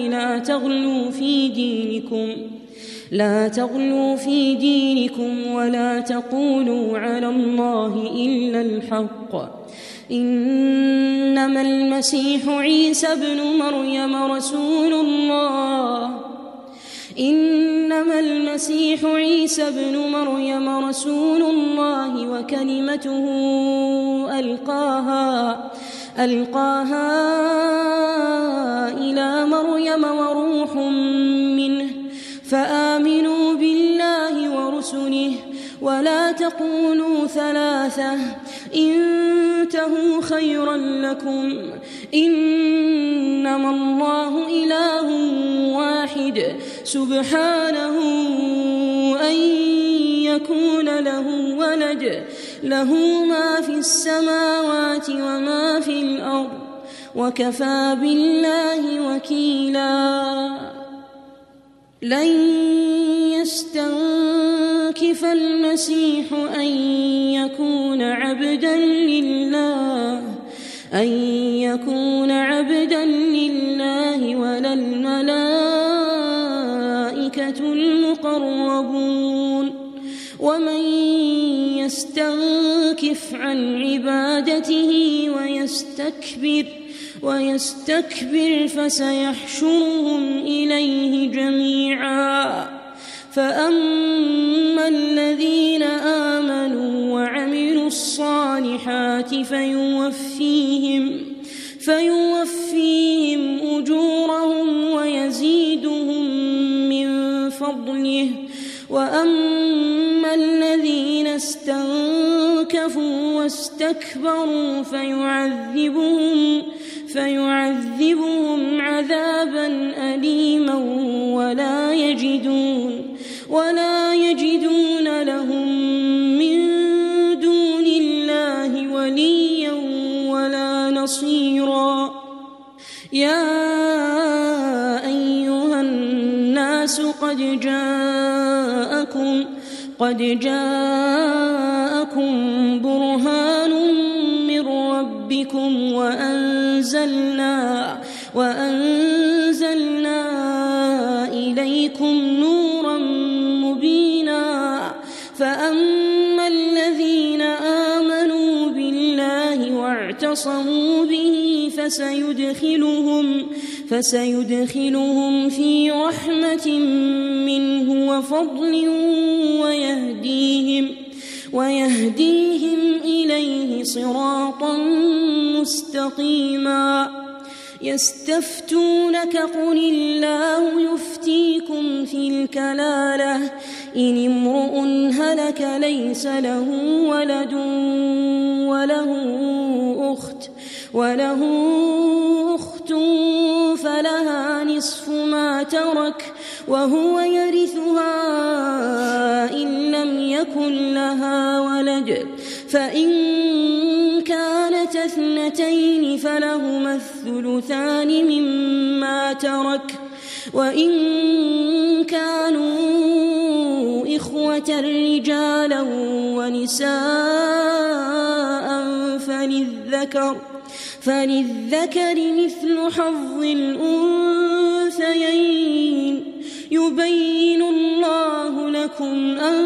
لا تغلوا في دينكم ولا تقولوا على الله إلا الحق إنما المسيح عيسى ابن مريم رسول الله وكلمته ألقاها إلى مريم وروح منه فآمنوا بالله ورسله ولا تقولوا ثلاثة انتهوا خيرا لكم إنما الله إله واحد سبحانه أن يكون له ولد له ما في السماوات وما في الأرض وكفى بالله وكيلا لن يستنكف المسيح أن يكون عبدا لله ولا الملائكة المقربون ومن يستنكف عن عبادته ويستكبر فسيحشرهم إليه جميعا فأما الذين آمنوا وعملوا الصالحات فيوفيهم أجورهم ويزيدهم من فضله وأما الذين استنكفوا واستكبروا فيعذبهم عذابا أليما ولا يجدون لهم من دون الله وليا ولا نصيرا يا أيها الناس قد جاءكم برهان من ربكم وأنزلنا إليكم نورا مبينا فأما الذين آمنوا بالله واعتصموا به فسيدخلهم في رحمة منه وفضل ويهديهم إليه صراطا مستقيما يستفتونك قل الله يفتيكم في الكلالة إن امرؤ هلك ليس له ولد وله أخت فلها نصف ما ترك وهو يرثها إن لم يكن لها ولد فإن كانت اثنتين فلهما الثلثان مما ترك وإن كانوا إخوة رجالا ونساء فللذكر مثل حظ الأنثيين يبين الله لكم أن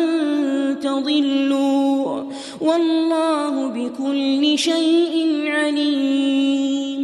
تضلوا والله بكل شيء عليم